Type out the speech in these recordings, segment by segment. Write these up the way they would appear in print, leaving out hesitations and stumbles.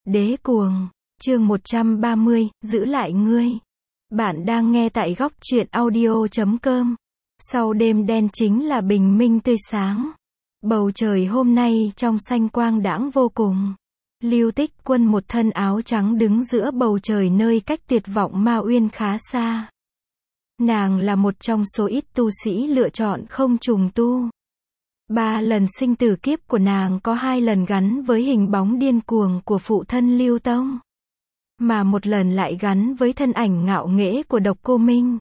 Đế cuồng, chương 130, giữ lại ngươi. Bạn đang nghe tại góc truyện audio.com. Sau đêm đen chính là bình minh tươi sáng. Bầu trời hôm nay trong xanh quang đãng vô cùng. Lưu Tích Quân một thân áo trắng đứng giữa bầu trời nơi cách tuyệt vọng Ma Uyên khá xa. Nàng là một trong số ít tu sĩ lựa chọn không trùng tu. 3 lần sinh tử kiếp của nàng có 2 lần gắn với hình bóng điên cuồng của phụ thân Lưu Tông. Mà một lần lại gắn với thân ảnh ngạo nghễ của Độc Cô Minh.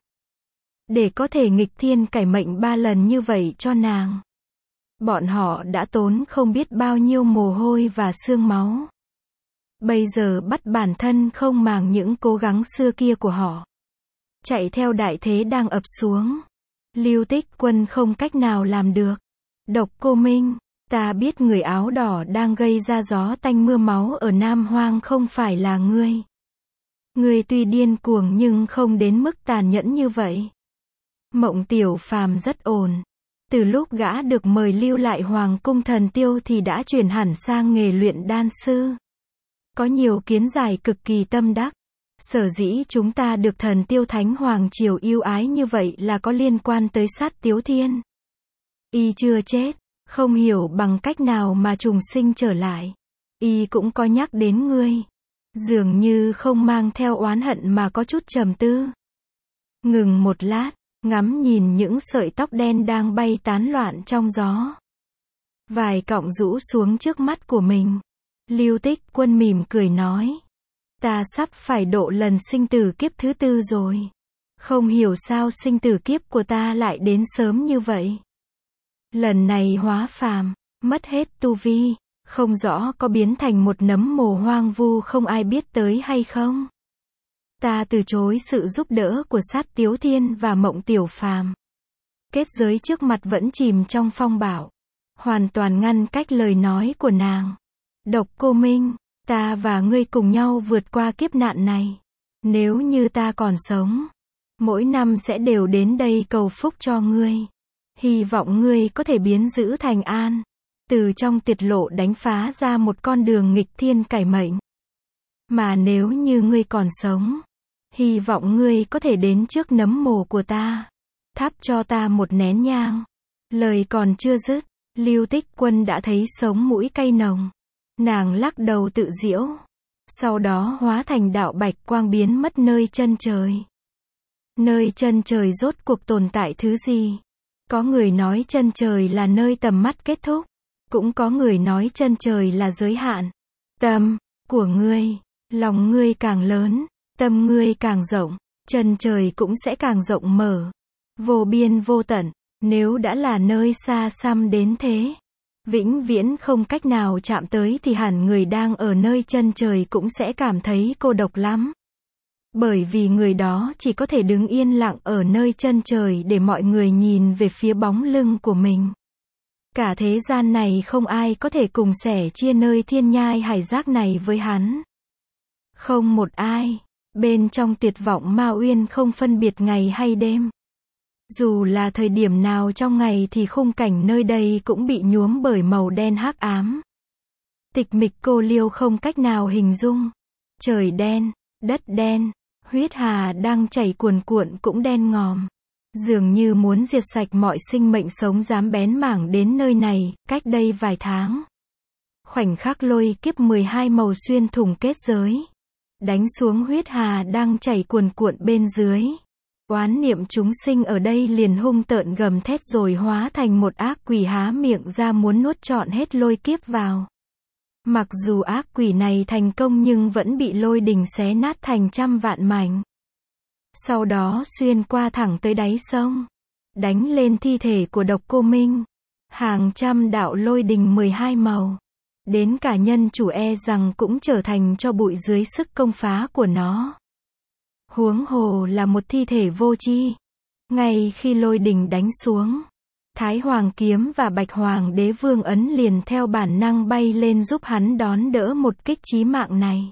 Để có thể nghịch thiên cải mệnh 3 lần như vậy cho nàng. Bọn họ đã tốn không biết bao nhiêu mồ hôi và xương máu. Bây giờ bắt bản thân không màng những cố gắng xưa kia của họ. Chạy theo đại thế đang ập xuống. Lưu Tích Quân không cách nào làm được. Độc Cô Minh, ta biết người áo đỏ đang gây ra gió tanh mưa máu ở Nam Hoang không phải là ngươi. Ngươi tuy điên cuồng nhưng không đến mức tàn nhẫn như vậy. Mộng Tiểu Phàm rất ổn. Từ lúc gã được mời lưu lại Hoàng cung Thần Tiêu thì đã chuyển hẳn sang nghề luyện đan sư. Có nhiều kiến giải cực kỳ tâm đắc. Sở dĩ chúng ta được Thần Tiêu Thánh Hoàng triều yêu ái như vậy là có liên quan tới Sát Tiếu Thiên. Y chưa chết, không hiểu bằng cách nào mà trùng sinh trở lại. Y cũng có nhắc đến ngươi. Dường như không mang theo oán hận mà có chút trầm tư. Ngừng một lát, ngắm nhìn những sợi tóc đen đang bay tán loạn trong gió. Vài cọng rũ xuống trước mắt của mình. Lưu Tích Quân mỉm cười nói. Ta sắp phải độ lần sinh tử kiếp thứ 4 rồi. Không hiểu sao sinh tử kiếp của ta lại đến sớm như vậy. Lần này hóa phàm, mất hết tu vi, không rõ có biến thành một nấm mồ hoang vu không ai biết tới hay không. Ta từ chối sự giúp đỡ của Sát Tiếu Thiên và Mộng Tiểu Phàm. Kết giới trước mặt vẫn chìm trong phong bạo, hoàn toàn ngăn cách lời nói của nàng. Độc Cô Minh, ta và ngươi cùng nhau vượt qua kiếp nạn này. Nếu như ta còn sống, mỗi năm sẽ đều đến đây cầu phúc cho ngươi. Hy vọng ngươi có thể biến dữ thành an. Từ trong tuyệt lộ đánh phá ra một con đường nghịch thiên cải mệnh. Mà nếu như ngươi còn sống, hy vọng ngươi có thể đến trước nấm mồ của ta. Thắp cho ta một nén nhang. Lời còn chưa dứt, Lưu Tích Quân đã thấy sống mũi cay nồng. Nàng lắc đầu tự giễu. Sau đó hóa thành đạo bạch quang biến mất nơi chân trời. Nơi chân trời rốt cuộc tồn tại thứ gì? Có người nói chân trời là nơi tầm mắt kết thúc. Cũng có người nói chân trời là giới hạn. Tâm của ngươi, lòng ngươi càng lớn, tâm ngươi càng rộng, chân trời cũng sẽ càng rộng mở. Vô biên vô tận, nếu đã là nơi xa xăm đến thế, vĩnh viễn không cách nào chạm tới thì hẳn người đang ở nơi chân trời cũng sẽ cảm thấy cô độc lắm. Bởi vì người đó chỉ có thể đứng yên lặng ở nơi chân trời để mọi người nhìn về phía bóng lưng của mình. Cả thế gian này không ai có thể cùng sẻ chia nơi thiên nhai hải giác này với hắn. Không một ai. Bên trong tuyệt vọng Ma Uyên không phân biệt ngày hay đêm. Dù là thời điểm nào trong ngày thì khung cảnh nơi đây cũng bị nhuốm bởi màu đen hắc ám. Tịch mịch cô liêu không cách nào hình dung. Trời đen, đất đen, huyết hà đang chảy cuồn cuộn cũng đen ngòm. Dường như muốn diệt sạch mọi sinh mệnh sống dám bén mảng đến nơi này, cách đây vài tháng. Khoảnh khắc lôi kiếp 12 màu xuyên thủng kết giới. Đánh xuống huyết hà đang chảy cuồn cuộn bên dưới. Oán niệm chúng sinh ở đây liền hung tợn gầm thét rồi hóa thành một ác quỷ há miệng ra muốn nuốt trọn hết lôi kiếp vào. Mặc dù ác quỷ này thành công nhưng vẫn bị lôi đình xé nát thành trăm vạn mảnh. Sau đó xuyên qua thẳng tới đáy sông. Đánh lên thi thể của Độc Cô Minh. Hàng trăm đạo lôi đình 12 màu. Đến cả nhân chủ e rằng cũng trở thành tro bụi dưới sức công phá của nó. Huống hồ là một thi thể vô tri. Ngay khi lôi đình đánh xuống, Thái Hoàng kiếm và Bạch Hoàng Đế Vương ấn liền theo bản năng bay lên giúp hắn đón đỡ một kích chí mạng này.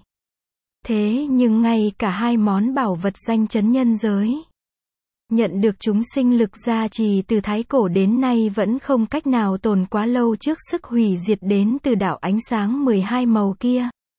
Thế nhưng ngay cả hai món bảo vật danh chấn nhân giới, nhận được chúng sinh lực gia trì từ thái cổ đến nay vẫn không cách nào tồn quá lâu trước sức hủy diệt đến từ đạo ánh sáng 12 màu kia.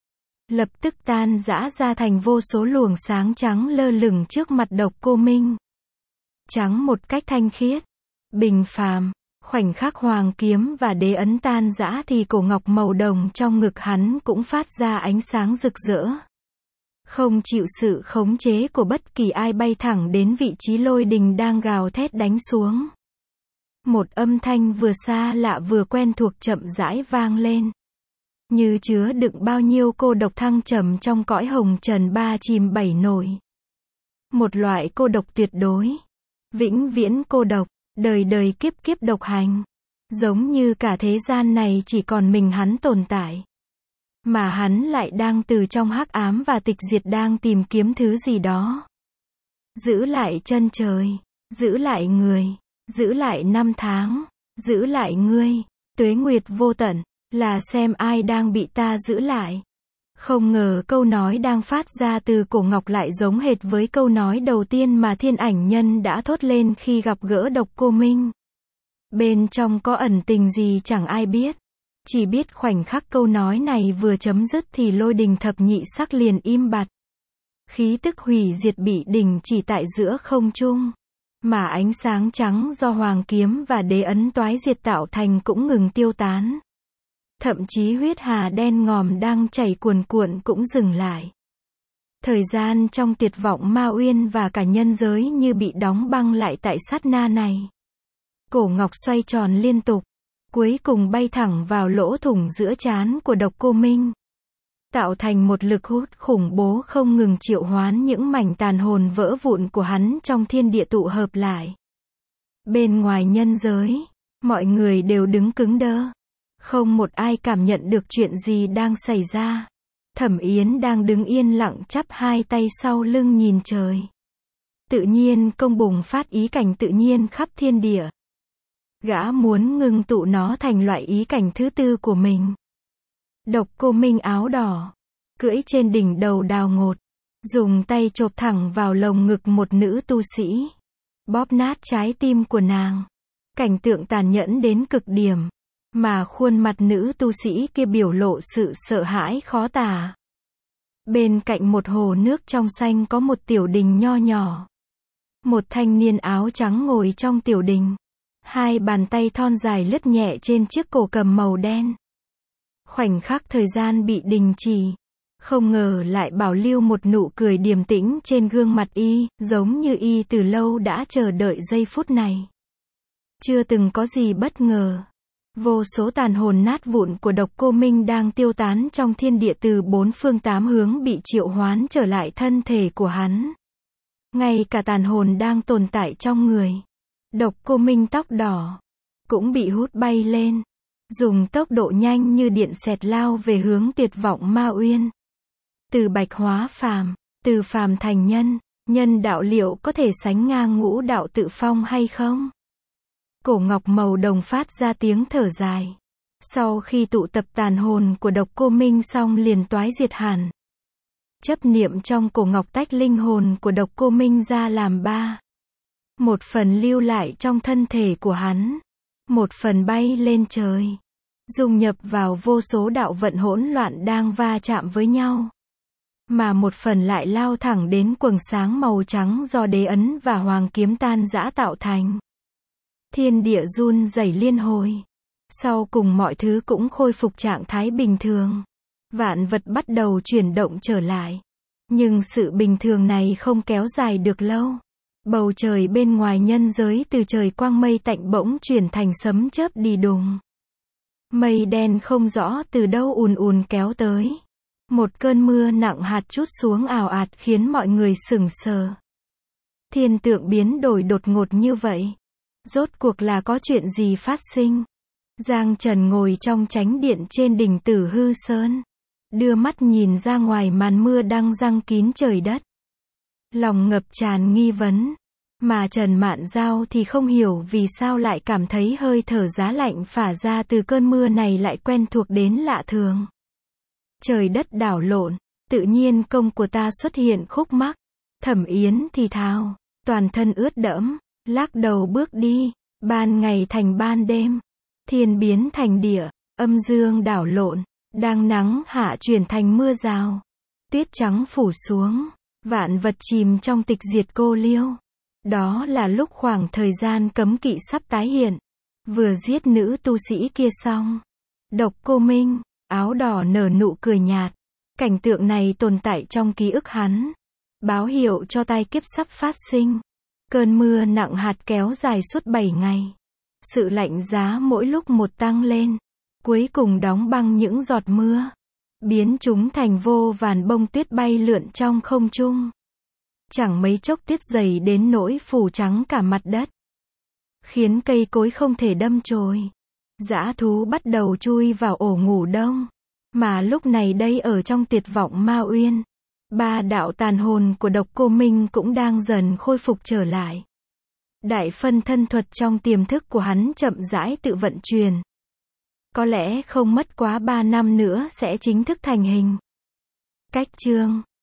lập tức tan rã ra thành vô số luồng sáng trắng lơ lửng trước mặt Độc Cô Minh. Trắng một cách thanh khiết, bình phàm. Khoảnh khắc hoàng kiếm và đế ấn tan rã thì cổ ngọc màu đồng trong ngực hắn cũng phát ra ánh sáng rực rỡ. Không chịu sự khống chế của bất kỳ ai, bay thẳng đến vị trí lôi đình đang gào thét đánh xuống. Một âm thanh vừa xa lạ vừa quen thuộc chậm rãi vang lên. Như chứa đựng bao nhiêu cô độc thăng trầm trong cõi hồng trần ba chìm bảy nổi. Một loại cô độc tuyệt đối. Vĩnh viễn cô độc, đời đời kiếp kiếp độc hành. Giống như cả thế gian này chỉ còn mình hắn tồn tại. Mà hắn lại đang từ trong hắc ám và tịch diệt đang tìm kiếm thứ gì đó. Giữ lại chân trời, giữ lại người, giữ lại năm tháng, giữ lại ngươi, tuế nguyệt vô tận, là xem ai đang bị ta giữ lại. Không ngờ câu nói đang phát ra từ cổ ngọc lại giống hệt với câu nói đầu tiên mà Thiên Ảnh Nhân đã thốt lên khi gặp gỡ Độc Cô Minh. Bên trong có ẩn tình gì chẳng ai biết. Chỉ biết khoảnh khắc câu nói này vừa chấm dứt thì lôi đình thập nhị sắc liền im bặt. Khí tức hủy diệt bị đình chỉ tại giữa không trung. Mà ánh sáng trắng do hoàng kiếm và đế ấn toái diệt tạo thành cũng ngừng tiêu tán. Thậm chí huyết hà đen ngòm đang chảy cuồn cuộn cũng dừng lại. Thời gian trong tuyệt vọng ma uyên và cả nhân giới như bị đóng băng lại tại sát na này. Cổ ngọc xoay tròn liên tục, cuối cùng bay thẳng vào lỗ thủng giữa trán của Độc Cô Minh. Tạo thành một lực hút khủng bố không ngừng triệu hoán những mảnh tàn hồn vỡ vụn của hắn trong thiên địa tụ hợp lại. Bên ngoài nhân giới, mọi người đều đứng cứng đơ. Không một ai cảm nhận được chuyện gì đang xảy ra. Thẩm Yến đang đứng yên lặng chắp hai tay sau lưng nhìn trời. Tự nhiên công bùng phát ý cảnh tự nhiên khắp thiên địa. Gã muốn ngưng tụ nó thành loại ý cảnh thứ tư của mình. Độc Cô Minh áo đỏ, cưỡi trên đỉnh đầu đào ngột, dùng tay chộp thẳng vào lồng ngực một nữ tu sĩ, bóp nát trái tim của nàng. Cảnh tượng tàn nhẫn đến cực điểm, mà khuôn mặt nữ tu sĩ kia biểu lộ sự sợ hãi khó tả. Bên cạnh một hồ nước trong xanh có một tiểu đình nho nhỏ. Một thanh niên áo trắng ngồi trong tiểu đình. Hai bàn tay thon dài lướt nhẹ trên chiếc cổ cầm màu đen. Khoảnh khắc thời gian bị đình chỉ. Không ngờ lại bảo lưu một nụ cười điềm tĩnh trên gương mặt y, giống như y từ lâu đã chờ đợi giây phút này. Chưa từng có gì bất ngờ. Vô số tàn hồn nát vụn của Độc Cô Minh đang tiêu tán trong thiên địa từ bốn phương tám hướng bị triệu hoán trở lại thân thể của hắn. Ngay cả tàn hồn đang tồn tại trong người Độc Cô Minh tóc đỏ cũng bị hút bay lên, dùng tốc độ nhanh như điện xẹt lao về hướng tuyệt vọng ma uyên. Từ bạch hóa phàm, từ phàm thành nhân, nhân đạo liệu có thể sánh ngang ngũ đạo tự phong hay không? Cổ ngọc màu đồng phát ra tiếng thở dài. Sau khi tụ tập tàn hồn của Độc Cô Minh xong liền toái diệt hẳn. Chấp niệm trong cổ ngọc tách linh hồn của Độc Cô Minh ra làm ba. Một phần lưu lại trong thân thể của hắn. Một phần bay lên trời. Dung nhập vào vô số đạo vận hỗn loạn đang va chạm với nhau. Mà một phần lại lao thẳng đến quầng sáng màu trắng do đế ấn và hoàng kiếm tan rã tạo thành. Thiên địa run rẩy liên hồi. Sau cùng mọi thứ cũng khôi phục trạng thái bình thường. Vạn vật bắt đầu chuyển động trở lại. Nhưng sự bình thường này không kéo dài được lâu. Bầu trời bên ngoài nhân giới từ trời quang mây tạnh bỗng chuyển thành sấm chớp đi đùng. Mây đen không rõ từ đâu ùn ùn kéo tới. Một cơn mưa nặng hạt trút xuống ào ạt khiến mọi người sững sờ. Thiên tượng biến đổi đột ngột như vậy. Rốt cuộc là có chuyện gì phát sinh? Giang Trần ngồi trong chánh điện trên đỉnh Tử Hư Sơn. Đưa mắt nhìn ra ngoài màn mưa đang giăng kín trời đất. Lòng ngập tràn nghi vấn. Mà Trần Mạn Giao thì không hiểu vì sao lại cảm thấy hơi thở giá lạnh phả ra từ cơn mưa này lại quen thuộc đến lạ thường. Trời đất đảo lộn, tự nhiên công của ta xuất hiện khúc mắc. Thẩm Yến thì thào, toàn thân ướt đẫm, lắc đầu bước đi, ban ngày thành ban đêm, thiên biến thành địa, âm dương đảo lộn, đang nắng hạ chuyển thành mưa rào. Tuyết trắng phủ xuống, vạn vật chìm trong tịch diệt cô liêu. Đó là lúc khoảng thời gian cấm kỵ sắp tái hiện. Vừa giết nữ tu sĩ kia xong, Độc Cô Minh, áo đỏ nở nụ cười nhạt. Cảnh tượng này tồn tại trong ký ức hắn, báo hiệu cho tai kiếp sắp phát sinh. Cơn mưa nặng hạt kéo dài suốt 7 ngày. Sự lạnh giá mỗi lúc một tăng lên, cuối cùng đóng băng những giọt mưa, biến chúng thành vô vàn bông tuyết bay lượn trong không trung. Chẳng mấy chốc tuyết dày đến nỗi phủ trắng cả mặt đất, khiến cây cối không thể đâm chồi. Dã thú bắt đầu chui vào ổ ngủ đông. Mà lúc này đây ở trong tuyệt vọng Ma Uyên, 3 đạo tàn hồn của Độc Cô Minh cũng đang dần khôi phục trở lại. Đại phân thân thuật trong tiềm thức của hắn chậm rãi tự vận chuyển. Có lẽ không mất quá 3 năm nữa sẽ chính thức thành hình. Cách chương